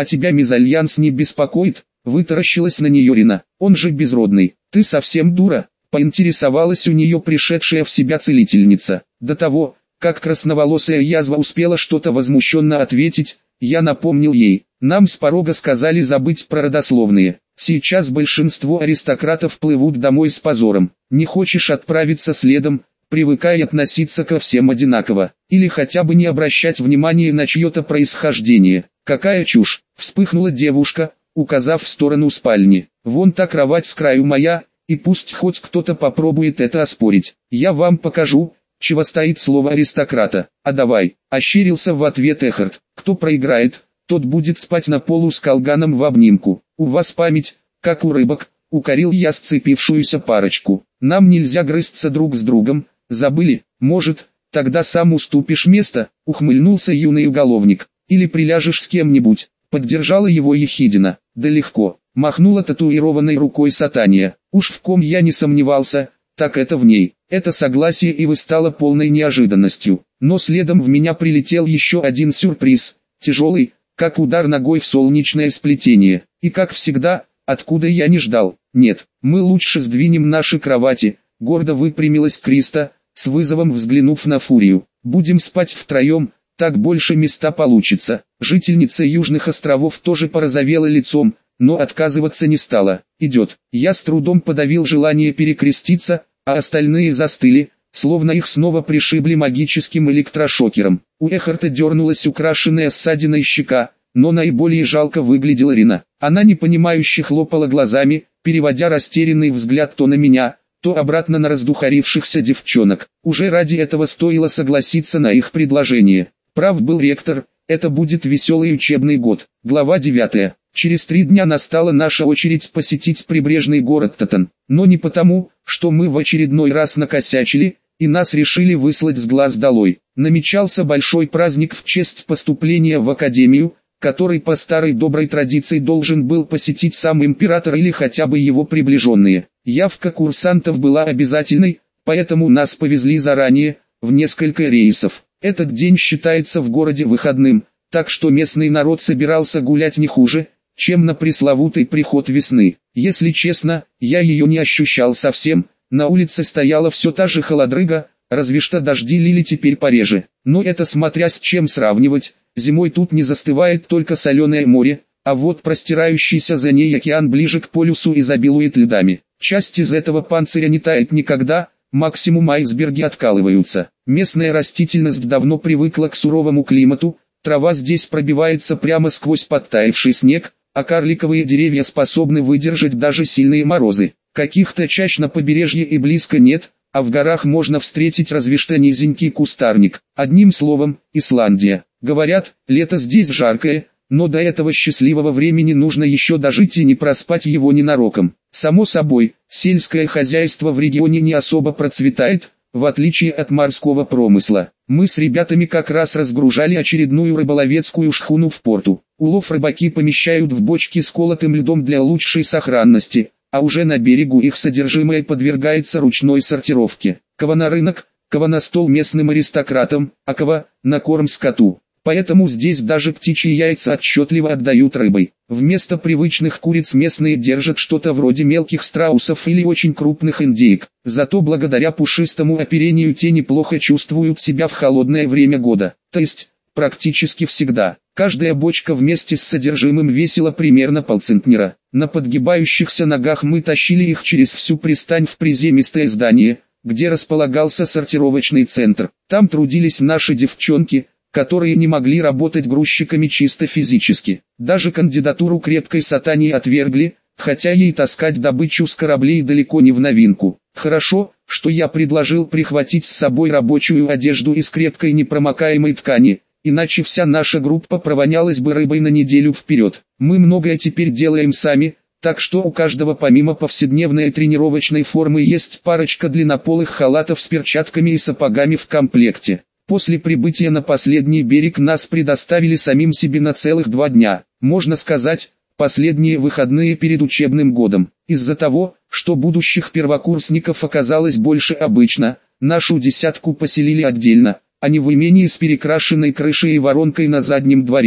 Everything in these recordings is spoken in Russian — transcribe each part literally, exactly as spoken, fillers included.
А тебя мезальянс не беспокоит? Вытаращилась на нее Рина. Он же безродный. Ты совсем дура? Поинтересовалась у нее пришедшая в себя целительница. До того, как красноволосая язва успела что-то возмущенно ответить, я напомнил ей. Нам с порога сказали забыть про родословные. Сейчас большинство аристократов плывут домой с позором. Не хочешь отправиться следом, привыкай относиться ко всем одинаково. Или хотя бы не обращать внимания на чье-то происхождение. Какая чушь! Вспыхнула девушка, указав в сторону спальни. Вон та кровать с краю моя, и пусть хоть кто-то попробует это оспорить. Я вам покажу, чего стоит слово аристократа. А давай, ощерился в ответ Эхард. Кто проиграет, тот будет спать на полу с колганом в обнимку. У вас память, как у рыбок, укорил я сцепившуюся парочку. Нам нельзя грызться друг с другом, забыли? Может, тогда сам уступишь место, ухмыльнулся юный уголовник. Или приляжешь с кем-нибудь, поддержала его Ехидина. Да легко, махнула татуированной рукой Сатания. Уж в ком я не сомневался, так это в ней. Это согласие и стало полной неожиданностью. Но следом в меня прилетел еще один сюрприз, тяжелый, как удар ногой в солнечное сплетение. И как всегда, откуда я не ждал. Нет, мы лучше сдвинем наши кровати, гордо выпрямилась Криста, с вызовом взглянув на Фурию. Будем спать втроем, так больше места получится. Жительница Южных островов тоже порозовела лицом, но отказываться не стала. Идет. Я с трудом подавил желание перекреститься, а остальные застыли, словно их снова пришибли магическим электрошокером. У Эхарта дернулась украшенная ссадиной щека, но наиболее жалко выглядела Рина. Она непонимающе хлопала глазами, переводя растерянный взгляд то на меня, то обратно на раздухарившихся девчонок. Уже ради этого стоило согласиться на их предложение. Прав был ректор, это будет веселый учебный год. Глава девятая. Через три дня настала наша очередь посетить прибрежный город Татан. Но не потому, что мы в очередной раз накосячили, и нас решили выслать с глаз долой. Намечался большой праздник в честь поступления в академию, который по старой доброй традиции должен был посетить сам император или хотя бы его приближенные. Явка курсантов была обязательной, поэтому нас повезли заранее, в несколько рейсов. Этот день считается в городе выходным, так что местный народ собирался гулять не хуже, чем на пресловутый приход весны. Если честно, я ее не ощущал совсем, на улице стояла все та же холодрыга, разве что дожди лили теперь пореже. Но это смотря с чем сравнивать, зимой тут не застывает только соленое море, а вот простирающийся за ней океан ближе к полюсу изобилует льдами. Часть из этого панциря не тает никогда, максимум айсберги откалываются. Местная растительность давно привыкла к суровому климату, трава здесь пробивается прямо сквозь подтаявший снег, а карликовые деревья способны выдержать даже сильные морозы. Каких-то чащ на побережье и близко нет, а в горах можно встретить разве что низенький кустарник. Одним словом, Исландия. Говорят, лето здесь жаркое, но до этого счастливого времени нужно еще дожить и не проспать его ненароком. Само собой, сельское хозяйство в регионе не особо процветает, в отличие от морского промысла. Мы с ребятами как раз разгружали очередную рыболовецкую шхуну в порту. Улов рыбаки помещают в бочки с колотым льдом для лучшей сохранности, а уже на берегу их содержимое подвергается ручной сортировке. Кого на рынок, кого на стол местным аристократам, а кого на корм скоту. Поэтому здесь даже птичьи яйца отчетливо отдают рыбой. Вместо привычных куриц местные держат что-то вроде мелких страусов или очень крупных индейк. Зато благодаря пушистому оперению те неплохо чувствуют себя в холодное время года. То есть, практически всегда. Каждая бочка вместе с содержимым весила примерно полцентнера. На подгибающихся ногах мы тащили их через всю пристань в приземистое здание, где располагался сортировочный центр. Там трудились наши девчонки, которые не могли работать грузчиками чисто физически. Даже кандидатуру крепкой сатани отвергли, хотя ей таскать добычу с кораблей далеко не в новинку. Хорошо, что я предложил прихватить с собой рабочую одежду из крепкой непромокаемой ткани, иначе вся наша группа провонялась бы рыбой на неделю вперед. Мы многое теперь делаем сами, так что у каждого помимо повседневной тренировочной формы есть парочка длиннополых халатов с перчатками и сапогами в комплекте. После прибытия на последний берег нас предоставили самим себе на целых два дня, можно сказать, последние выходные перед учебным годом. Из-за того, что будущих первокурсников оказалось больше обычно, нашу десятку поселили отдельно, а не в имении с перекрашенной крышей и воронкой на заднем дворе.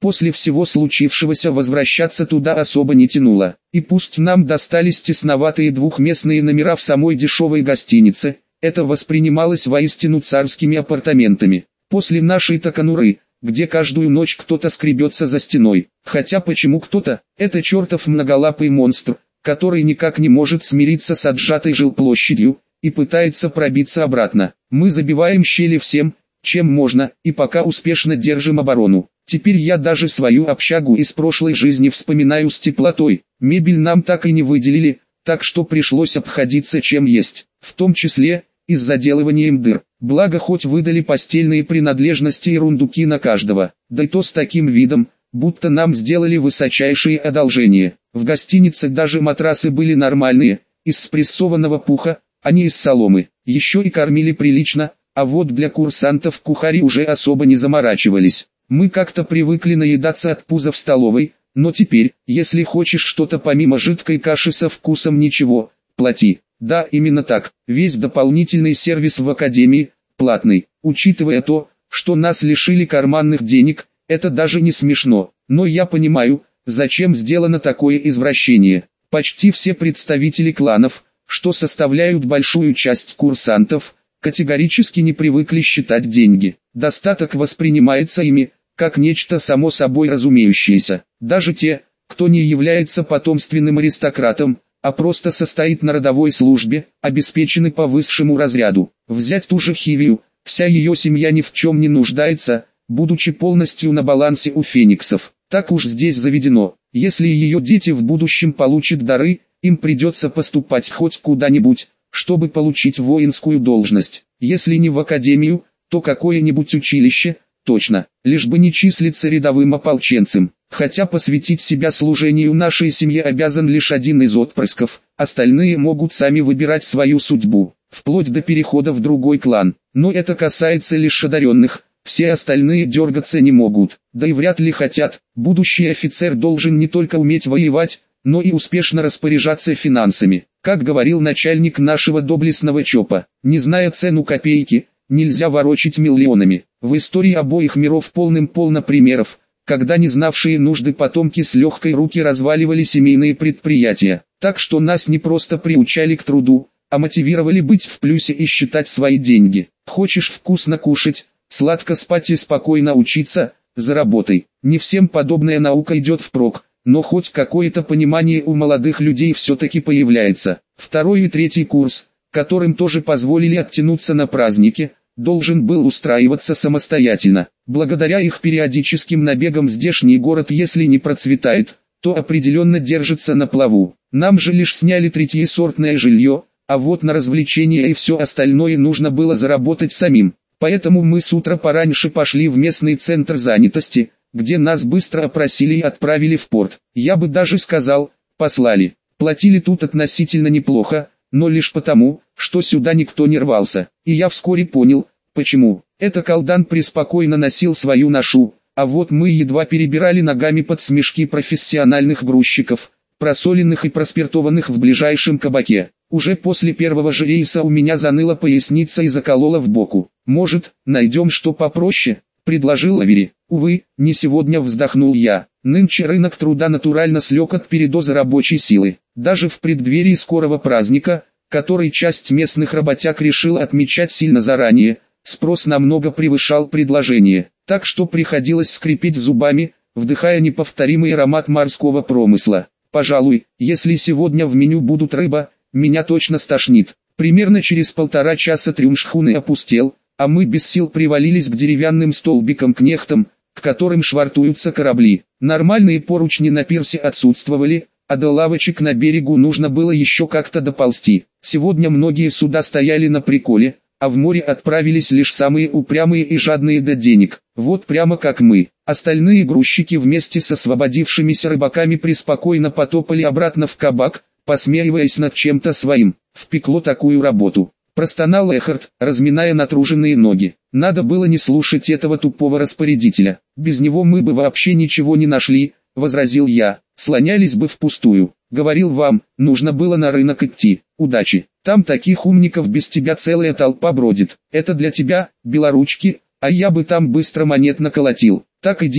После всего случившегося возвращаться туда особо не тянуло. И пусть нам достались тесноватые двухместные номера в самой дешевой гостинице, это воспринималось воистину царскими апартаментами. После нашей-то конуры, где каждую ночь кто-то скребется за стеной. Хотя почему кто-то? Это чертов многолапый монстр, который никак не может смириться с отжатой жилплощадью, и пытается пробиться обратно. Мы забиваем щели всем, чем можно, и пока успешно держим оборону. Теперь я даже свою общагу из прошлой жизни вспоминаю с теплотой. Мебель нам так и не выделили, так что пришлось обходиться чем есть, в том числе и с заделыванием дыр. Благо хоть выдали постельные принадлежности и рундуки на каждого, да и то с таким видом, будто нам сделали высочайшие одолжения. В гостинице даже матрасы были нормальные, из спрессованного пуха, а не из соломы. Еще и кормили прилично, а вот для курсантов кухари уже особо не заморачивались. Мы как-то привыкли наедаться от пуза в столовой, но теперь, если хочешь что-то помимо жидкой каши со вкусом ничего, плати. Да, именно так, весь дополнительный сервис в академии, платный. Учитывая то, что нас лишили карманных денег, это даже не смешно. Но я понимаю, зачем сделано такое извращение. Почти все представители кланов, что составляют большую часть курсантов, категорически не привыкли считать деньги. Достаток воспринимается ими, как нечто само собой разумеющееся. Даже те, кто не является потомственным аристократом, а просто состоит на родовой службе, обеспечены по высшему разряду. Взять ту же Хивию, вся ее семья ни в чем не нуждается, будучи полностью на балансе у фениксов. Так уж здесь заведено. Если ее дети в будущем получат дары, им придется поступать хоть куда-нибудь, чтобы получить воинскую должность. Если не в академию, то какое-нибудь училище, точно, лишь бы не числиться рядовым ополченцем. Хотя посвятить себя служению нашей семье обязан лишь один из отпрысков, остальные могут сами выбирать свою судьбу, вплоть до перехода в другой клан. Но это касается лишь одаренных, все остальные дергаться не могут, да и вряд ли хотят. Будущий офицер должен не только уметь воевать, но и успешно распоряжаться финансами. Как говорил начальник нашего доблестного ЧОПа, не зная цену копейки, нельзя ворочить миллионами. В истории обоих миров полным-полно примеров, когда не знавшие нужды потомки с легкой руки разваливали семейные предприятия. Так что нас не просто приучали к труду, а мотивировали быть в плюсе и считать свои деньги. Хочешь вкусно кушать, сладко спать и спокойно учиться, заработай. Не всем подобная наука идет впрок, но хоть какое-то понимание у молодых людей все-таки появляется. Второй и третий курс, которым тоже позволили оттянуться на праздники, должен был устраиваться самостоятельно. Благодаря их периодическим набегам здешний город, если не процветает, то определенно держится на плаву. Нам же лишь сняли третьесортное жилье, а вот на развлечения и все остальное нужно было заработать самим. Поэтому мы с утра пораньше пошли в местный центр занятости, где нас быстро опросили и отправили в порт. Я бы даже сказал, послали. Платили тут относительно неплохо, но лишь потому, что сюда никто не рвался. И я вскоре понял, почему. Это Калдан преспокойно носил свою ношу, а вот мы едва перебирали ногами под смешки профессиональных грузчиков, просоленных и проспиртованных в ближайшем кабаке. Уже после первого же рейса у меня заныла поясница и заколола в боку. «Может, найдем что попроще?» — предложил Авери. «Увы, не сегодня», — вздохнул я. Нынче рынок труда натурально слег от передоза рабочей силы. Даже в преддверии скорого праздника, который часть местных работяг решила отмечать сильно заранее, спрос намного превышал предложение. Так что приходилось скрипеть зубами, вдыхая неповторимый аромат морского промысла. Пожалуй, если сегодня в меню будут рыба, меня точно стошнит. Примерно через полтора часа трюм шхуны опустел, а мы без сил привалились к деревянным столбикам-кнехтам, к которым швартуются корабли. Нормальные поручни на пирсе отсутствовали, а до лавочек на берегу нужно было еще как-то доползти. Сегодня многие суда стояли на приколе, а в море отправились лишь самые упрямые и жадные до денег. Вот прямо как мы. Остальные грузчики вместе с освободившимися рыбаками преспокойно потопали обратно в кабак, посмеиваясь над чем-то своим. Впекло такую работу. Простонал Эхард, разминая натруженные ноги. Надо было не слушать этого тупого распорядителя. Без него мы бы вообще ничего не нашли, возразил я. Слонялись бы впустую. Говорил вам, нужно было на рынок идти. Удачи. Там таких умников без тебя целая толпа бродит. Это для тебя, белоручки, а я бы там быстро монет наколотил. Так иди,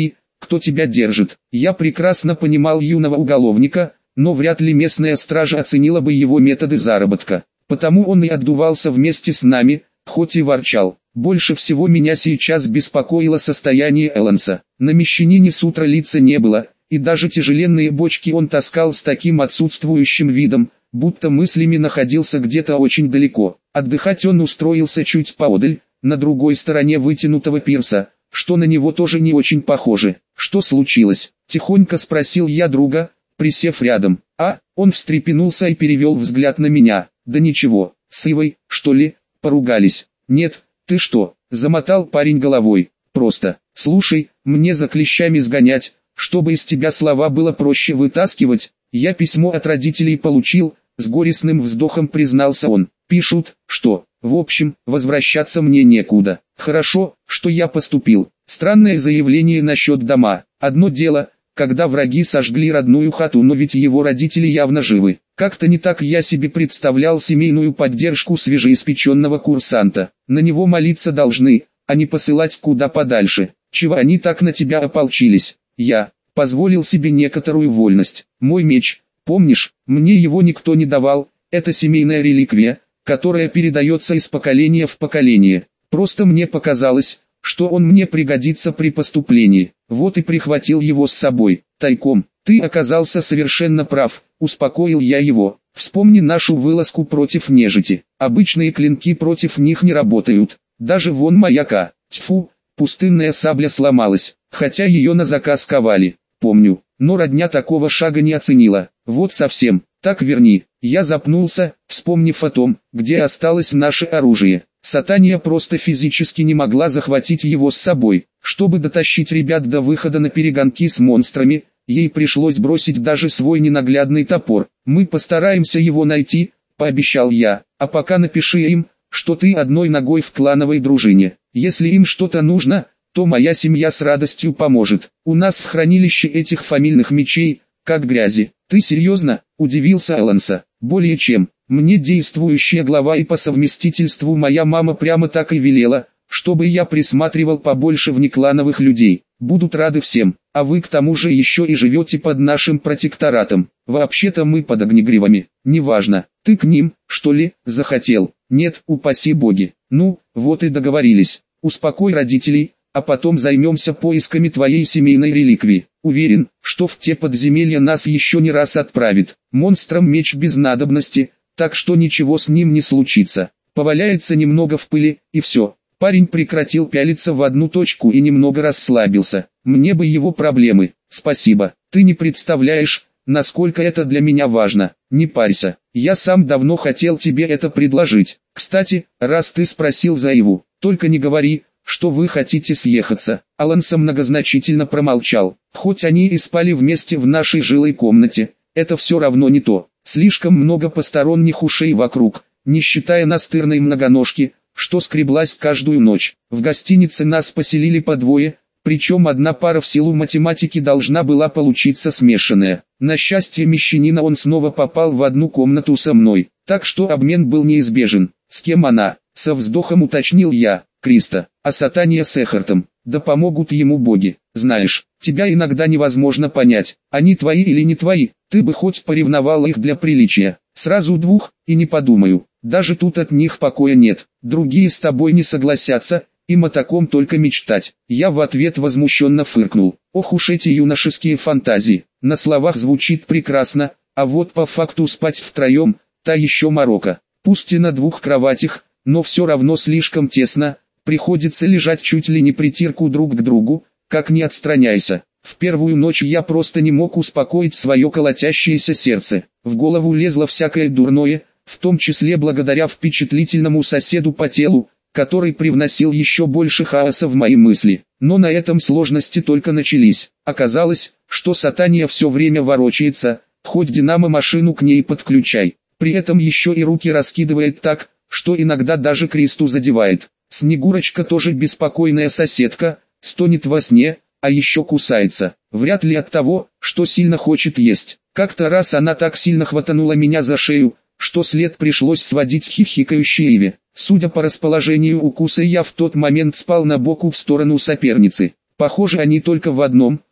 кто тебя держит. Я прекрасно понимал юного уголовника, но вряд ли местная стража оценила бы его методы заработка. Потому он и отдувался вместе с нами, хоть и ворчал. Больше всего меня сейчас беспокоило состояние Эланса. На мещанине с утра лица не было, и даже тяжеленные бочки он таскал с таким отсутствующим видом, будто мыслями находился где-то очень далеко. Отдыхать он устроился чуть поодаль, на другой стороне вытянутого пирса, что на него тоже не очень похоже. «Что случилось?» – тихонько спросил я друга, присев рядом. А, он встрепенулся и перевел взгляд на меня. «Да ничего, с Ивой, что ли, поругались?» «Нет, ты что?» – замотал парень головой. «Просто, слушай, мне за клещами сгонять, чтобы из тебя слова было проще вытаскивать. Я письмо от родителей получил», – с горестным вздохом признался он. «Пишут, что, в общем, возвращаться мне некуда. Хорошо, что я поступил. Странное заявление насчет дома. Одно дело, когда враги сожгли родную хату, но ведь его родители явно живы. Как-то не так я себе представлял семейную поддержку свежеиспеченного курсанта. На него молиться должны, а не посылать куда подальше. Чего они так на тебя ополчились?» Я позволил себе некоторую вольность. «Мой меч, помнишь, мне его никто не давал, это семейная реликвия, которая передается из поколения в поколение. Просто мне показалось, что он мне пригодится при поступлении, вот и прихватил его с собой, тайком. Ты оказался совершенно прав», — успокоил я его. «Вспомни нашу вылазку против нежити. Обычные клинки против них не работают, даже вон маяка. Тьфу, пустынная сабля сломалась, хотя ее на заказ ковали. Помню, но родня такого шага не оценила. Вот совсем. Так верни». Я запнулся, вспомнив о том, где осталось наше оружие. Сатания просто физически не могла захватить его с собой. Чтобы дотащить ребят до выхода на перегонки с монстрами, ей пришлось бросить даже свой ненаглядный топор. «Мы постараемся его найти», — пообещал я. «А пока напиши им, что ты одной ногой в клановой дружине. Если им что-то нужно, то моя семья с радостью поможет. У нас в хранилище этих фамильных мечей, как грязи». «Ты серьезно?» – удивился Эланса. «Более чем. Мне действующая глава и по совместительству моя мама прямо так и велела, чтобы я присматривал побольше внеклановых людей. Будут рады всем, а вы к тому же еще и живете под нашим протекторатом. Вообще-то мы под огнегривами. Неважно, ты к ним, что ли, захотел?» «Нет, упаси боги». «Ну, вот и договорились. Успокой родителей, а потом займемся поисками твоей семейной реликвии. Уверен, что в те подземелья нас еще не раз отправит. Монстрам меч без надобности, так что ничего с ним не случится. Поваляется немного в пыли, и все». Парень прекратил пялиться в одну точку и немного расслабился. «Мне бы его проблемы. Спасибо. Ты не представляешь, насколько это для меня важно. Не парься. Я сам давно хотел тебе это предложить. Кстати, раз ты спросил за Иву, только не говори, что вы хотите съехаться». Аланса многозначительно промолчал. «Хоть они и спали вместе в нашей жилой комнате, это все равно не то. Слишком много посторонних ушей вокруг, не считая настырной многоножки, что скреблась каждую ночь. В гостинице нас поселили по двое, причем одна пара в силу математики должна была получиться смешанная. На счастье мещанина он снова попал в одну комнату со мной, так что обмен был неизбежен. «С кем она?» — со вздохом уточнил я. «Криста, а Сатания с Эхартом, да помогут ему боги. Знаешь, тебя иногда невозможно понять, они твои или не твои, ты бы хоть поревновал их для приличия. Сразу двух, и не подумаю, даже тут от них покоя нет, другие с тобой не согласятся, им о таком только мечтать». Я в ответ возмущенно фыркнул. Ох уж эти юношеские фантазии, на словах звучит прекрасно, а вот по факту спать втроем, та еще морока. Пусть и на двух кроватях, но все равно слишком тесно. Приходится лежать чуть ли не притирку друг к другу, как ни отстраняйся. В первую ночь я просто не мог успокоить свое колотящееся сердце. В голову лезло всякое дурное, в том числе благодаря впечатлительному соседу по телу, который привносил еще больше хаоса в мои мысли. Но на этом сложности только начались. Оказалось, что Сатания все время ворочается, хоть динамо-машину к ней подключай. При этом еще и руки раскидывает так, что иногда даже Кристу задевает. Снегурочка тоже беспокойная соседка, стонет во сне, а еще кусается. Вряд ли от того, что сильно хочет есть. Как-то раз она так сильно хватанула меня за шею, что след пришлось сводить хихикающей Иве. Судя по расположению укуса, я в тот момент спал на боку в сторону соперницы. Похоже, они только в одном,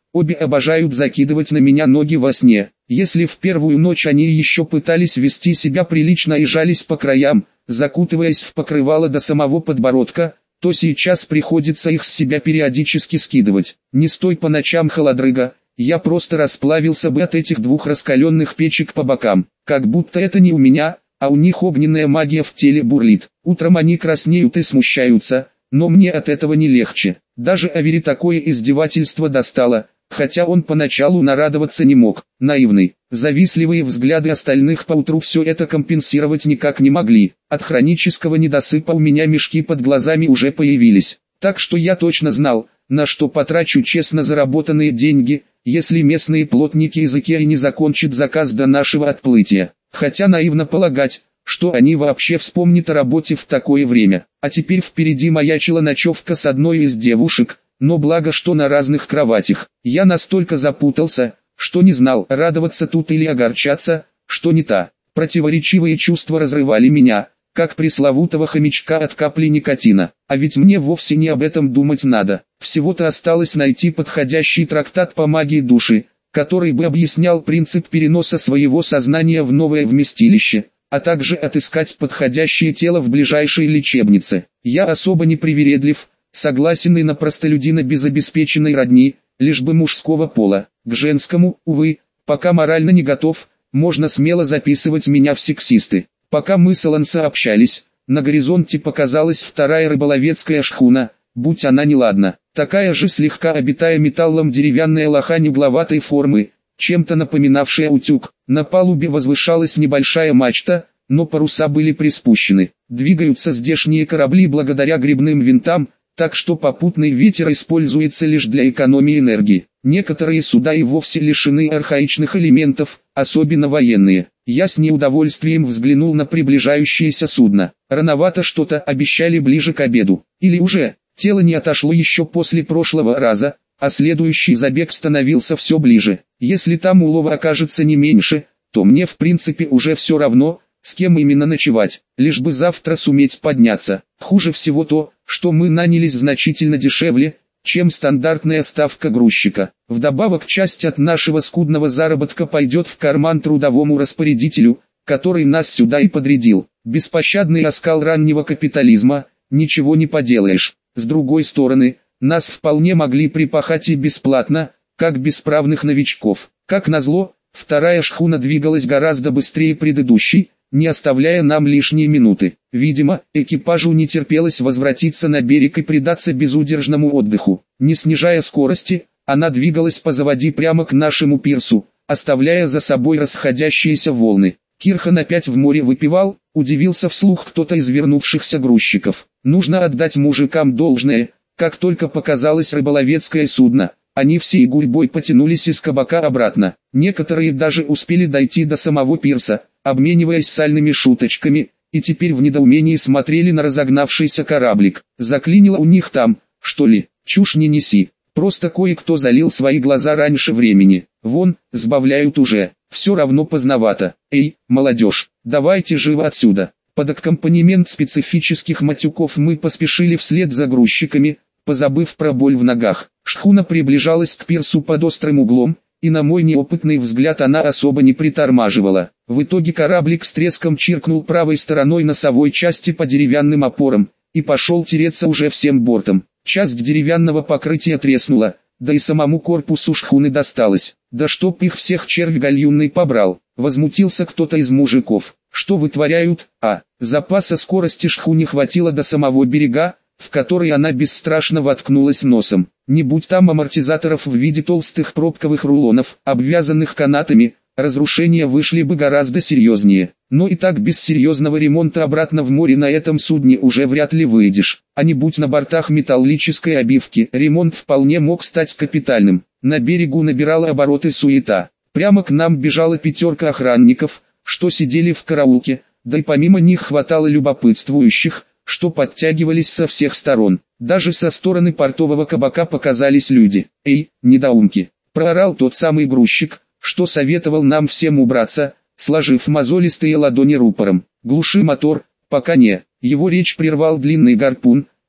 Обе обожают закидывать на меня ноги во сне. Если в первую ночь они еще пытались вести себя прилично и жались по краям, закутываясь в покрывало до самого подбородка, то сейчас приходится их с себя периодически скидывать. Не стой по ночам, холодрыга, я просто расплавился бы от этих двух раскаленных печек по бокам. Как будто это не у меня, а у них огненная магия в теле бурлит. Утром они краснеют и смущаются, но мне от этого не легче. Даже Авери такое издевательство достало, хотя он поначалу нарадоваться не мог. Наивный, завистливые взгляды остальных поутру все это компенсировать никак не могли. От хронического недосыпа у меня мешки под глазами уже появились. Так что я точно знал, на что потрачу честно заработанные деньги, если местные плотники из Икеа не закончат заказ до нашего отплытия. Хотя наивно полагать, что они вообще вспомнят о работе в такое время. А теперь впереди маячила ночевка с одной из девушек, но благо что на разных кроватях. Я настолько запутался, что не знал, радоваться тут или огорчаться, что не та. Противоречивые чувства разрывали меня, как пресловутого хомячка от капли никотина. А ведь мне вовсе не об этом думать надо. Всего-то осталось найти подходящий трактат по магии души, который бы объяснял принцип переноса своего сознания в новое вместилище, а также отыскать подходящее тело в ближайшей лечебнице. Я особо не привередлив, согласен и на простолюдина без обеспеченной родни, лишь бы мужского пола. К женскому, увы, пока морально не готов, можно смело записывать меня в сексисты. Пока мы с Алансо общались, на горизонте показалась вторая рыболовецкая шхуна, будь она неладна. Такая же слегка обитая металлом деревянная лохань угловатой формы, чем-то напоминавшая утюг. На палубе возвышалась небольшая мачта, но паруса были приспущены. Двигаются здешние корабли благодаря гребным винтам, так что попутный ветер используется лишь для экономии энергии. Некоторые суда и вовсе лишены архаичных элементов, особенно военные. Я с неудовольствием взглянул на приближающееся судно. Рановато что-то обещали ближе к обеду. Или уже, тело не отошло еще после прошлого раза, а следующий забег становился все ближе. Если там улова окажется не меньше, то мне в принципе уже все равно, с кем именно ночевать, лишь бы завтра суметь подняться. Хуже всего то, что мы нанялись значительно дешевле, чем стандартная ставка грузчика. Вдобавок часть от нашего скудного заработка пойдет в карман трудовому распорядителю, который нас сюда и подрядил. Беспощадный оскал раннего капитализма, ничего не поделаешь. С другой стороны, нас вполне могли припахать и бесплатно, как бесправных новичков. Как назло, вторая шхуна двигалась гораздо быстрее предыдущей, не оставляя нам лишние минуты. Видимо, экипажу не терпелось возвратиться на берег и предаться безудержному отдыху. Не снижая скорости, она двигалась по заводе прямо к нашему пирсу, оставляя за собой расходящиеся волны. Кирхан опять в море выпивал, удивился вслух кто-то из вернувшихся грузчиков. Нужно отдать мужикам должное, как только показалось рыболовецкое судно, они всей гурьбой потянулись из кабака обратно. Некоторые даже успели дойти до самого пирса, обмениваясь сальными шуточками, и теперь в недоумении смотрели на разогнавшийся кораблик. Заклинило у них там, что ли? Чушь не неси. Просто кое-кто залил свои глаза раньше времени. Вон, сбавляют уже. Все равно поздновато. Эй, молодежь, давайте живо отсюда. Под аккомпанемент специфических матюков мы поспешили вслед за грузчиками, позабыв про боль в ногах. Шхуна приближалась к пирсу под острым углом, и на мой неопытный взгляд она особо не притормаживала. В итоге кораблик с треском чиркнул правой стороной носовой части по деревянным опорам, и пошел тереться уже всем бортом. Часть деревянного покрытия треснула, да и самому корпусу шхуны досталось. Да чтоб их всех червь гальюнный побрал, возмутился кто-то из мужиков. Что вытворяют? А, запаса скорости шхуне хватило до самого берега, в который она бесстрашно воткнулась носом. Не будь там амортизаторов в виде толстых пробковых рулонов, обвязанных канатами, разрушения вышли бы гораздо серьезнее. Но и так без серьезного ремонта обратно в море на этом судне уже вряд ли выйдешь. А не будь на бортах металлической обивки, ремонт вполне мог стать капитальным. На берегу набирала обороты суета. Прямо к нам бежала пятерка охранников, что сидели в караулке, да и помимо них хватало любопытствующих, что подтягивались со всех сторон. Даже со стороны портового кабака показались люди. «Эй, недоумки!» – проорал тот самый грузчик, что советовал нам всем убраться, сложив мозолистые ладони рупором. «Глуши мотор, пока не». Его речь прервал длинный гарпун,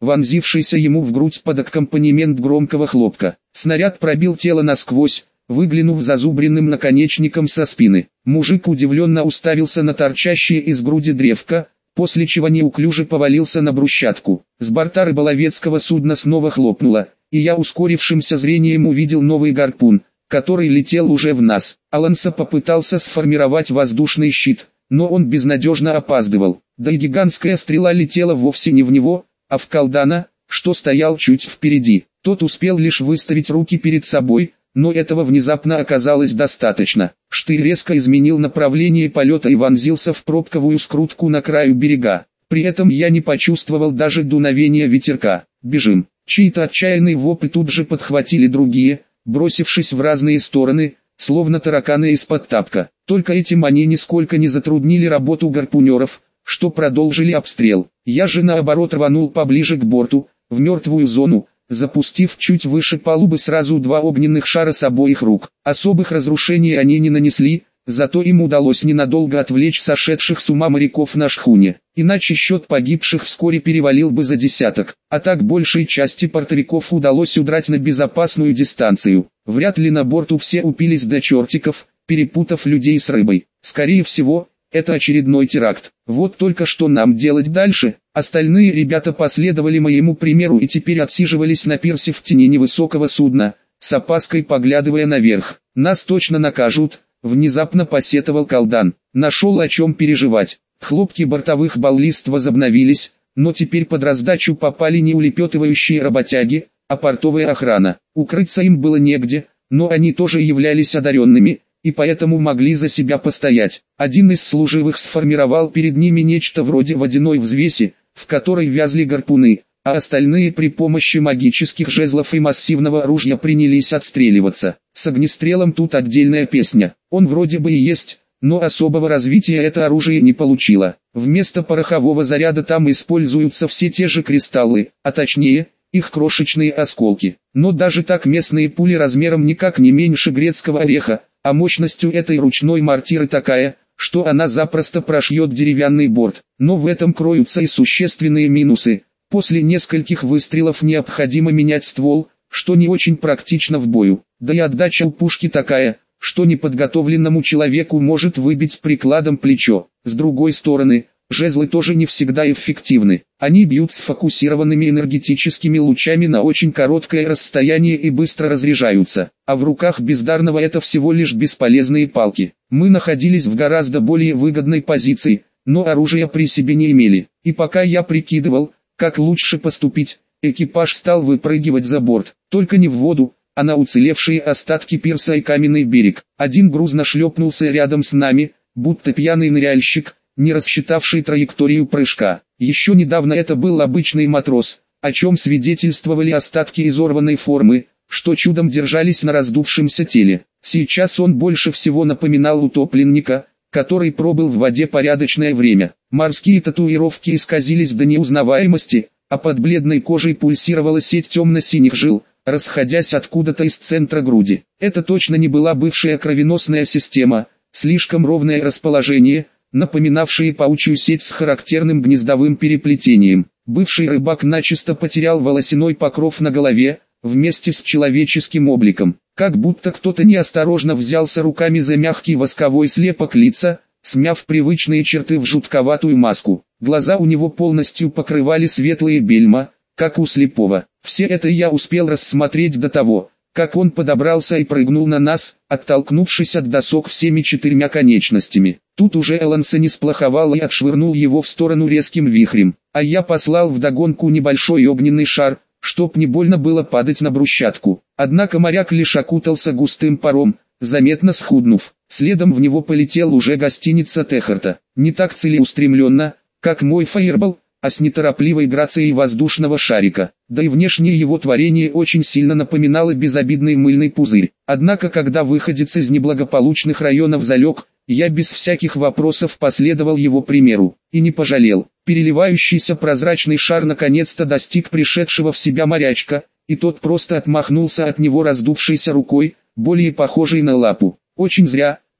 вонзившийся ему в грудь под аккомпанемент громкого хлопка. Снаряд пробил тело насквозь, выглянув зазубренным наконечником со спины. Мужик удивленно уставился на торчащее из груди древко, после чего неуклюже повалился на брусчатку. С борта рыболовецкого судна снова хлопнуло, и я ускорившимся зрением увидел новый гарпун, который летел уже в нас. Алонсо попытался сформировать воздушный щит, но он безнадежно опаздывал. Да и гигантская стрела летела вовсе не в него, а в Калдана, что стоял чуть впереди. Тот успел лишь выставить руки перед собой, но этого внезапно оказалось достаточно. Штырь резко изменил направление полета и вонзился в пробковую скрутку на краю берега. При этом я не почувствовал даже дуновения ветерка. «Бежим!» Чей-то отчаянный вопль тут же подхватили другие, бросившись в разные стороны, словно тараканы из-под тапка. Только этим они нисколько не затруднили работу гарпунеров, что продолжили обстрел. Я же наоборот рванул поближе к борту, в мертвую зону, запустив чуть выше палубы сразу два огненных шара с обоих рук. Особых разрушений они не нанесли, зато им удалось ненадолго отвлечь сошедших с ума моряков на шхуне. Иначе счет погибших вскоре перевалил бы за десяток. А так большей части портовиков удалось удрать на безопасную дистанцию. Вряд ли на борту все упились до чертиков, перепутав людей с рыбой. Скорее всего, это очередной теракт. Вот только что нам делать дальше? Остальные ребята последовали моему примеру и теперь отсиживались на пирсе в тени невысокого судна, с опаской поглядывая наверх. Нас точно накажут, внезапно посетовал Калдан. Нашел о чем переживать. Хлопки бортовых баллист возобновились, но теперь под раздачу попали не улепетывающие работяги, а портовая охрана. Укрыться им было негде, но они тоже являлись одаренными, и поэтому могли за себя постоять. Один из служивых сформировал перед ними нечто вроде водяной взвеси, в которой вязли гарпуны, а остальные при помощи магических жезлов и массивного ружья принялись отстреливаться. С огнестрелом тут отдельная песня. Он вроде бы и есть, но особого развития это оружие не получило. Вместо порохового заряда там используются все те же кристаллы, а точнее, их крошечные осколки. Но даже так местные пули размером никак не меньше грецкого ореха, а мощностью этой ручной мортиры такая, что она запросто прошьет деревянный борт. Но в этом кроются и существенные минусы. После нескольких выстрелов необходимо менять ствол, что не очень практично в бою. Да и отдача у пушки такая, что неподготовленному человеку может выбить прикладом плечо. С другой стороны, жезлы тоже не всегда эффективны. Они бьют сфокусированными энергетическими лучами на очень короткое расстояние и быстро разряжаются. А в руках бездарного это всего лишь бесполезные палки. Мы находились в гораздо более выгодной позиции, но оружия при себе не имели. И пока я прикидывал, как лучше поступить, экипаж стал выпрыгивать за борт. Только не в воду, а на уцелевшие остатки пирса и каменный берег. Один грузно шлепнулся рядом с нами, будто пьяный ныряльщик, не рассчитавший траекторию прыжка. Еще недавно это был обычный матрос, о чем свидетельствовали остатки изорванной формы, что чудом держались на раздувшемся теле. Сейчас он больше всего напоминал утопленника, который пробыл в воде порядочное время. Морские татуировки исказились до неузнаваемости, а под бледной кожей пульсировала сеть темно-синих жил, расходясь откуда-то из центра груди. Это точно не была бывшая кровеносная система, слишком ровное расположение, напоминавшее паучью сеть с характерным гнездовым переплетением. Бывший рыбак начисто потерял волосяной покров на голове, вместе с человеческим обликом. Как будто кто-то неосторожно взялся руками за мягкий восковой слепок лица, смяв привычные черты в жутковатую маску. Глаза у него полностью покрывали светлые бельма, как у слепого. Все это я успел рассмотреть до того, как он подобрался и прыгнул на нас, оттолкнувшись от досок всеми четырьмя конечностями. Тут уже Алонсо не сплоховал и отшвырнул его в сторону резким вихрем, а я послал вдогонку небольшой огненный шар, чтоб не больно было падать на брусчатку. Однако моряк лишь окутался густым паром, заметно схуднув. Следом в него полетел уже гостиница Техарта. Не так целеустремленно, как мой фаербол, а с неторопливой грацией воздушного шарика. Да и внешнее его творение очень сильно напоминало безобидный мыльный пузырь. Однако когда выходец из неблагополучных районов залег, я без всяких вопросов последовал его примеру, и не пожалел. Переливающийся прозрачный шар наконец-то достиг пришедшего в себя морячка, и тот просто отмахнулся от него раздувшейся рукой, более похожей на лапу. Очень зря,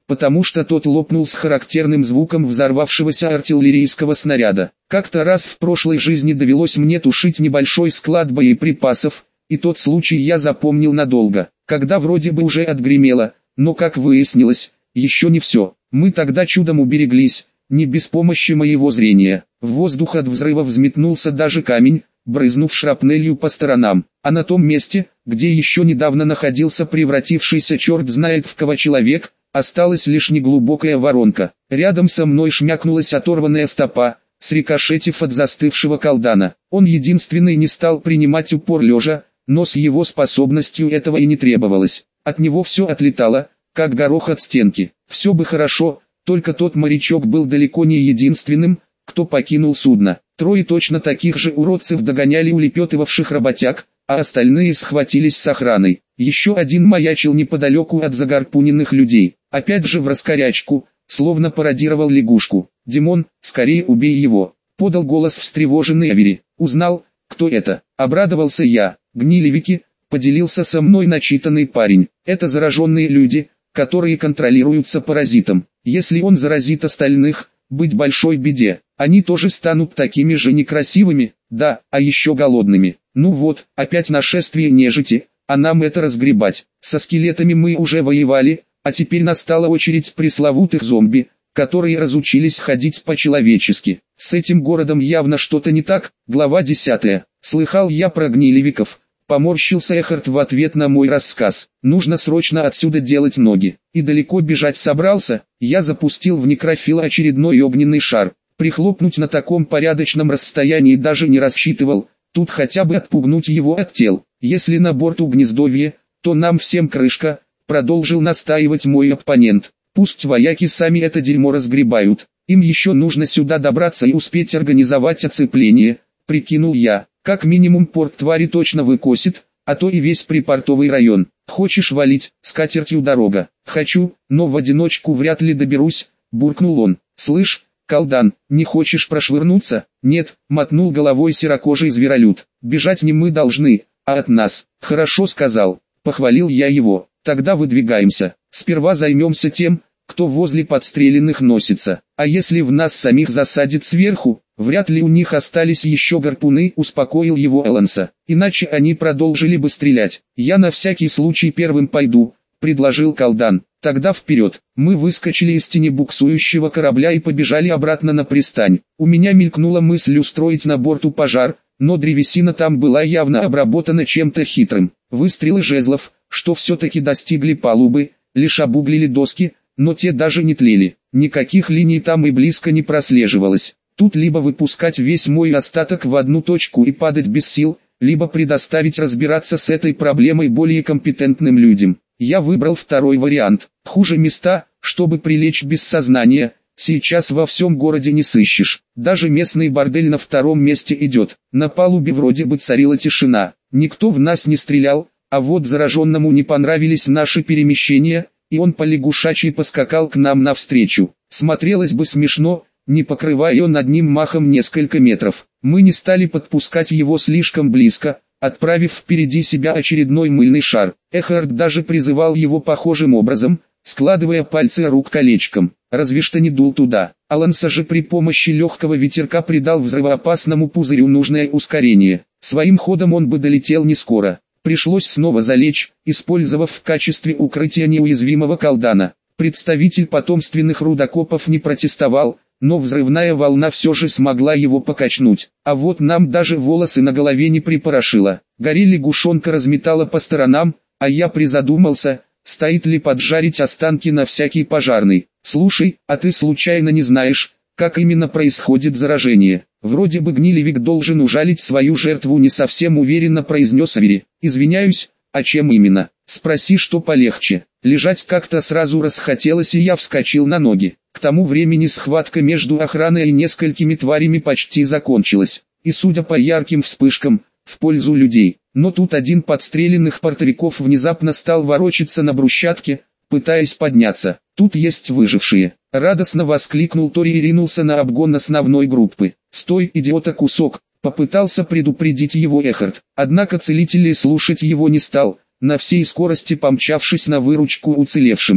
потому что тот лопнул с характерным звуком взорвавшегося артиллерийского снаряда. Как-то раз в прошлой жизни довелось мне тушить небольшой склад боеприпасов, и тот случай я запомнил надолго, когда вроде бы уже отгремело, но как выяснилось, еще не все. Мы тогда чудом убереглись, не без помощи моего зрения. В воздух от взрыва взметнулся даже камень, брызнув шрапнелью по сторонам, а на том месте, где еще недавно находился превратившийся черт знает в кого человек, осталась лишь неглубокая воронка. Рядом со мной шмякнулась оторванная стопа, срикошетив от застывшего колдана. Он единственный не стал принимать упор лежа, но с его способностью этого и не требовалось. От него все отлетало, как горох от стенки. Все бы хорошо, только тот морячок был далеко не единственным, кто покинул судно. Трое точно таких же уродцев догоняли улепетывавших работяг, а остальные схватились с охраной. Еще один маячил неподалеку от загарпуненных людей. Опять же в раскорячку, словно пародировал лягушку. «Димон, скорее убей его!» — подал голос встревоженный Авери. «Узнал, кто это?» — обрадовался я. «Гнилевики», — поделился со мной начитанный парень. «Это зараженные люди, которые контролируются паразитом. Если он заразит остальных, быть большой беде. Они тоже станут такими же некрасивыми, да, а еще голодными. Ну вот, опять нашествие нежити, а нам это разгребать. Со скелетами мы уже воевали, а теперь настала очередь пресловутых зомби, которые разучились ходить по-человечески. С этим городом явно что-то не так». Глава десятая. Слыхал я про гнилевиков. Поморщился Эхард в ответ на мой рассказ. «Нужно срочно отсюда делать ноги». И далеко бежать собрался, я запустил в некрофила очередной огненный шар. Прихлопнуть на таком порядочном расстоянии даже не рассчитывал, тут хотя бы отпугнуть его от тел. Если на борту гнездовье, то нам всем крышка, продолжил настаивать мой оппонент. Пусть вояки сами это дерьмо разгребают, им еще нужно сюда добраться и успеть организовать оцепление, прикинул я. Как минимум порт твари точно выкосит, а то и весь припортовый район. Хочешь валить, с катертью дорога. Хочу, но в одиночку вряд ли доберусь, буркнул он. Слышь, колдан, не хочешь прошвырнуться? Нет, мотнул головой серокожий зверолюд. Бежать не мы должны, а от нас. Хорошо сказал, похвалил я его. Тогда выдвигаемся. Сперва займемся тем, кто возле подстреленных носится. А если в нас самих засадит сверху, вряд ли у них остались еще гарпуны, успокоил его Эланса. Иначе они продолжили бы стрелять. Я на всякий случай первым пойду, предложил колдан. Тогда вперед. Мы выскочили из тени буксующего корабля и побежали обратно на пристань. У меня мелькнула мысль устроить на борту пожар, но древесина там была явно обработана чем-то хитрым. Выстрелы жезлов, что все-таки достигли палубы, лишь обуглили доски, но те даже не тлели. Никаких линий там и близко не прослеживалось. Тут либо выпускать весь мой остаток в одну точку и падать без сил, либо предоставить разбираться с этой проблемой более компетентным людям. Я выбрал второй вариант. Хуже места, чтобы прилечь без сознания, сейчас во всем городе не сыщешь. Даже местный бордель на втором месте идет. На палубе вроде бы царила тишина. Никто в нас не стрелял, а вот зараженному не понравились наши перемещения, и он полягушачьи поскакал к нам навстречу. Смотрелось бы смешно, не покрывая над ним махом несколько метров. Мы не стали подпускать его слишком близко, отправив впереди себя очередной мыльный шар. Эхард даже призывал его похожим образом, складывая пальцы рук колечком. Разве что не дул туда. Аланса же при помощи легкого ветерка придал взрывоопасному пузырю нужное ускорение. Своим ходом он бы долетел не скоро. Пришлось снова залечь, использовав в качестве укрытия неуязвимого колдана. Представитель потомственных рудокопов не протестовал, но взрывная волна все же смогла его покачнуть. А вот нам даже волосы на голове не припорошило. Гори лягушонка разметала по сторонам, а я призадумался, стоит ли поджарить останки на всякий пожарный. Слушай, а ты случайно не знаешь, как именно происходит заражение? Вроде бы гнилевик должен ужалить свою жертву, не совсем уверенно произнес Авери. Извиняюсь, а чем именно? Спроси, что полегче. Лежать как-то сразу расхотелось, и я вскочил на ноги. К тому времени схватка между охраной и несколькими тварями почти закончилась. И судя по ярким вспышкам, в пользу людей. Но тут один подстреленных портовиков внезапно стал ворочаться на брусчатке, пытаясь подняться. Тут есть выжившие. Радостно воскликнул Тори и ринулся на обгон основной группы. «Стой, идиота, кусок!» Попытался предупредить его Эхард. Однако целитель слушать его не стал, на всей скорости помчавшись на выручку уцелевшему.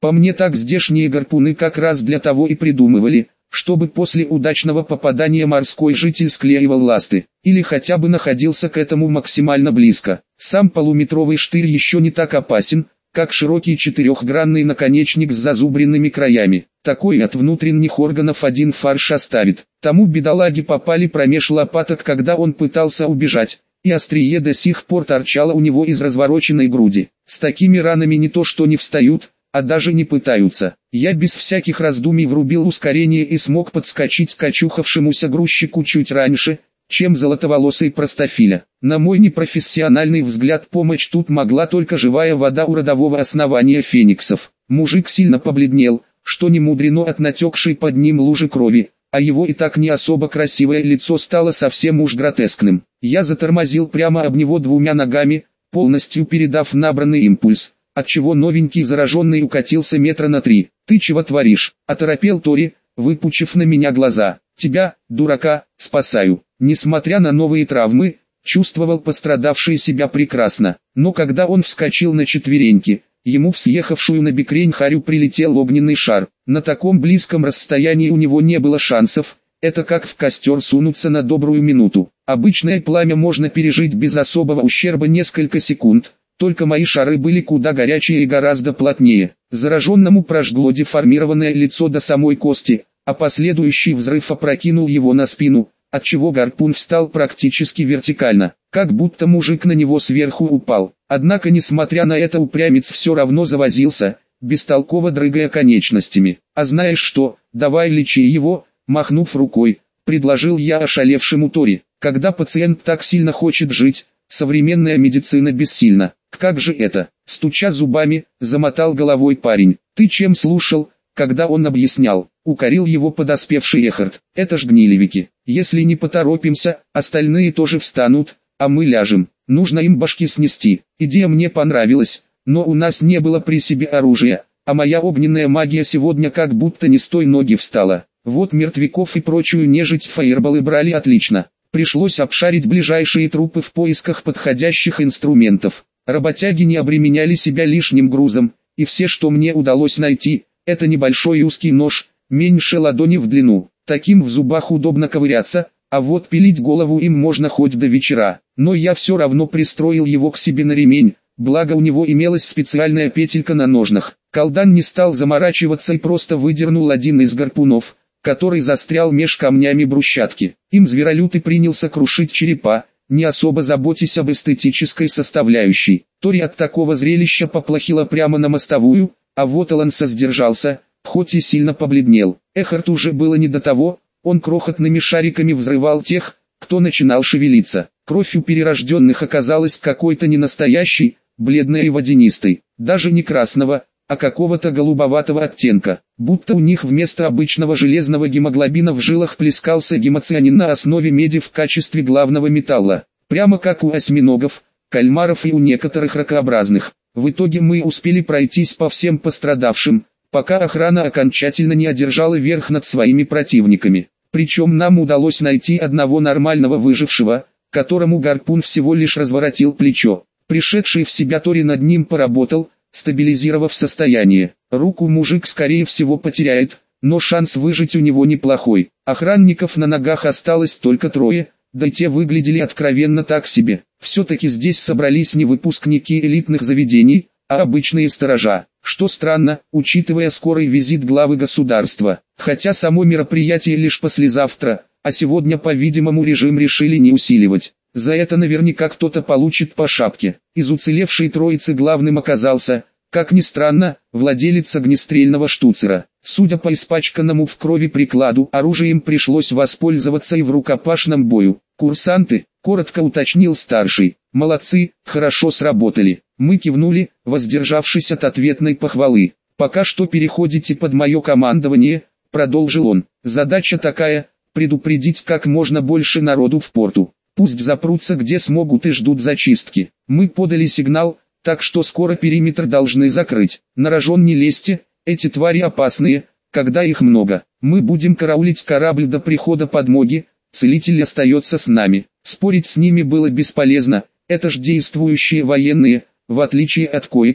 По мне так здешние гарпуны как раз для того и придумывали, чтобы после удачного попадания морской житель склеивал ласты, или хотя бы находился к этому максимально близко. Сам полуметровый штырь еще не так опасен, как широкий четырехгранный наконечник с зазубренными краями. Такой от внутренних органов один фарш оставит. Тому бедолаге попали промеж лопаток, когда он пытался убежать, и острие до сих пор торчало у него из развороченной груди. С такими ранами не то что не встают, а даже не пытаются. Я без всяких раздумий врубил ускорение и смог подскочить к очухавшемуся грузчику чуть раньше, чем золотоволосый простофиля. На мой непрофессиональный взгляд, помощь тут могла только живая вода у родового основания фениксов. Мужик сильно побледнел, что не мудрено от натекшей под ним лужи крови, а его и так не особо красивое лицо стало совсем уж гротескным. Я затормозил прямо об него двумя ногами, полностью передав набранный импульс, отчего новенький зараженный укатился метра на три. «Ты чего творишь?» – оторопел Тори, выпучив на меня глаза. «Тебя, дурака, спасаю». Несмотря на новые травмы, чувствовал пострадавший себя прекрасно, но когда он вскочил на четвереньки, ему в съехавшую на бекрень харю прилетел огненный шар. На таком близком расстоянии у него не было шансов, это как в костер сунуться на добрую минуту. Обычное пламя можно пережить без особого ущерба несколько секунд, только мои шары были куда горячее и гораздо плотнее. Зараженному прожгло деформированное лицо до самой кости, а последующий взрыв опрокинул его на спину, отчего гарпун встал практически вертикально, как будто мужик на него сверху упал. Однако несмотря на это упрямец все равно завозился, бестолково дрыгая конечностями. «А знаешь что, давай лечи его», махнув рукой, предложил я ошалевшему Тори. Когда пациент так сильно хочет жить, современная медицина бессильна. «Как же это?» – стуча зубами, замотал головой парень. «Ты чем слушал, когда он объяснял?» – укорил его подоспевший Эхард. «Это ж гнилевики. Если не поторопимся, остальные тоже встанут, а мы ляжем. Нужно им башки снести». Идея мне понравилась, но у нас не было при себе оружия, а моя огненная магия сегодня как будто не с той ноги встала. Вот мертвяков и прочую нежить фаерболы брали отлично. Пришлось обшарить ближайшие трупы в поисках подходящих инструментов. Работяги не обременяли себя лишним грузом, и все, что мне удалось найти, это небольшой узкий нож, меньше ладони в длину. Таким в зубах удобно ковыряться, а вот пилить голову им можно хоть до вечера. Но я все равно пристроил его к себе на ремень, благо у него имелась специальная петелька на ножнах. Колдан не стал заморачиваться и просто выдернул один из гарпунов, который застрял меж камнями брусчатки. Им зверолюд и принялся крушить черепа, не особо заботясь об эстетической составляющей. Тори от такого зрелища поплохело прямо на мостовую, а вот Эланса сдержался, хоть и сильно побледнел. Эхард уже было не до того, он крохотными шариками взрывал тех, кто начинал шевелиться. Кровь у перерожденных оказалась какой-то ненастоящей, бледной и водянистой, даже не красного, а какого-то голубоватого оттенка, будто у них вместо обычного железного гемоглобина в жилах плескался гемоцианин на основе меди в качестве главного металла, прямо как у осьминогов, кальмаров и у некоторых ракообразных. В итоге мы успели пройтись по всем пострадавшим, пока охрана окончательно не одержала верх над своими противниками. Причем нам удалось найти одного нормального выжившего, которому гарпун всего лишь разворотил плечо. Пришедший в себя Тори над ним поработал, стабилизировав состояние. Руку мужик скорее всего потеряет, но шанс выжить у него неплохой. Охранников на ногах осталось только трое, да и те выглядели откровенно так себе. Все-таки здесь собрались не выпускники элитных заведений, а обычные сторожа. Что странно, учитывая скорый визит главы государства. Хотя само мероприятие лишь послезавтра, а сегодня, по-видимому, режим решили не усиливать. За это наверняка кто-то получит по шапке. Из уцелевшей троицы главным оказался, как ни странно, владелец огнестрельного штуцера. Судя по испачканному в крови прикладу, оружием пришлось воспользоваться и в рукопашном бою. «Курсанты», — коротко уточнил старший. «Молодцы, хорошо сработали». Мы кивнули, воздержавшись от ответной похвалы. «Пока что переходите под мое командование», — продолжил он. «Задача такая — предупредить как можно больше народу в порту. Пусть запрутся где смогут и ждут зачистки. Мы подали сигнал, так что скоро периметр должны закрыть. На рожон не лезьте, эти твари опасные, когда их много. Мы будем караулить корабль до прихода подмоги, целитель остается с нами». Спорить с ними было бесполезно, это ж действующие военные, в отличие от кое-кого.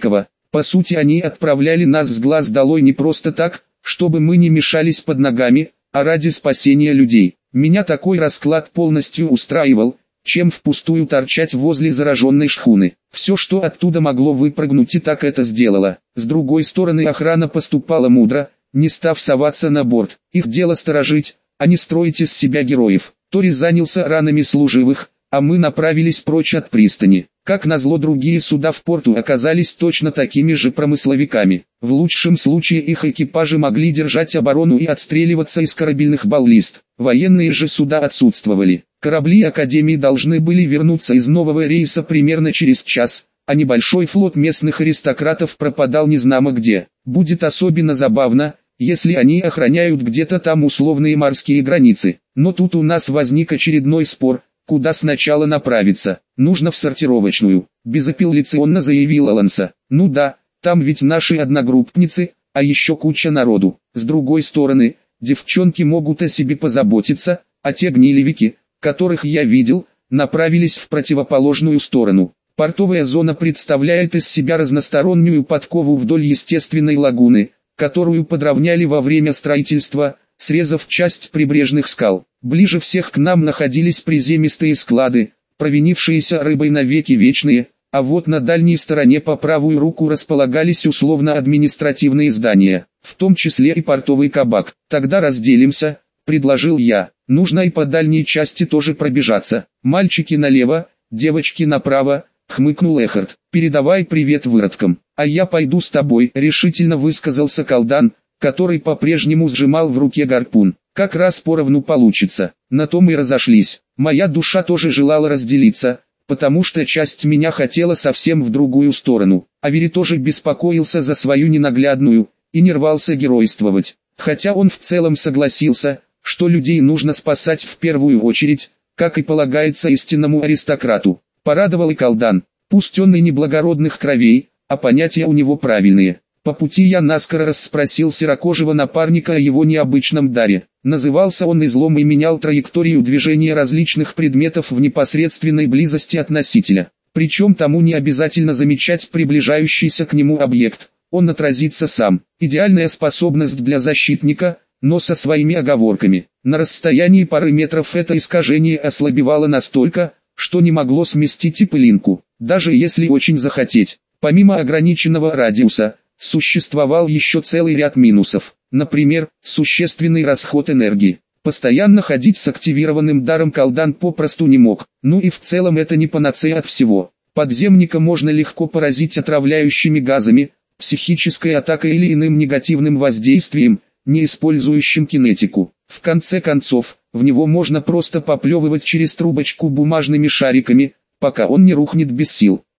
По сути, они отправляли нас с глаз долой не просто так, чтобы мы не мешались под ногами, а ради спасения людей. Меня такой расклад полностью устраивал, чем впустую торчать возле зараженной шхуны. Все, что оттуда могло выпрыгнуть, и так это сделало. С другой стороны, охрана поступала мудро, не став соваться на борт. Их дело сторожить, а не строить из себя героев. Тори занялся ранами служивых, а мы направились прочь от пристани. Как назло, другие суда в порту оказались точно такими же промысловиками. В лучшем случае их экипажи могли держать оборону и отстреливаться из корабельных баллист. Военные же суда отсутствовали. Корабли Академии должны были вернуться из нового рейса примерно через час, а небольшой флот местных аристократов пропадал незнамо где. Будет особенно забавно, если они охраняют где-то там условные морские границы. Но тут у нас возник очередной спор, куда сначала направиться. Нужно в сортировочную, безапелляционно заявил Аланса. Ну да, там ведь наши одногруппницы, а еще куча народу. С другой стороны, девчонки могут о себе позаботиться, а те гнилевики, которых я видел, направились в противоположную сторону. Портовая зона представляет из себя разностороннюю подкову вдоль естественной лагуны, которую подровняли во время строительства, срезав часть прибрежных скал. Ближе всех к нам находились приземистые склады, провинившиеся рыбой навеки вечные, а вот на дальней стороне по правую руку располагались условно-административные здания, в том числе и портовый кабак. «Тогда разделимся», — предложил я. «Нужно и по дальней части тоже пробежаться. Мальчики налево, девочки направо», — хмыкнул Эхард. «Передавай привет выродкам. А я пойду с тобой», — решительно высказался Колдан, который по-прежнему сжимал в руке гарпун. «Как раз поровну получится». На том и разошлись. Моя душа тоже желала разделиться, потому что часть меня хотела совсем в другую сторону. Авери тоже беспокоился за свою ненаглядную, и не рвался геройствовать. Хотя он в целом согласился, что людей нужно спасать в первую очередь, как и полагается истинному аристократу. Порадовал и Колдан. Пусть он и не благородных кровей, а понятия у него правильные. По пути я наскоро расспросил серокожего напарника о его необычном даре. Назывался он излом и менял траекторию движения различных предметов в непосредственной близости от носителя. Причем тому не обязательно замечать приближающийся к нему объект, он отразится сам. Идеальная способность для защитника, но со своими оговорками. На расстоянии пары метров это искажение ослабевало настолько, что не могло сместить и пылинку, даже если очень захотеть. Помимо ограниченного радиуса, существовал еще целый ряд минусов. Например, существенный расход энергии. Постоянно ходить с активированным даром Колдан попросту не мог. Ну и в целом это не панацея от всего. Подземника можно легко поразить отравляющими газами, психической атакой или иным негативным воздействием, не использующим кинетику. В конце концов, в него можно просто поплевывать через трубочку бумажными шариками, пока он не рухнет без сил.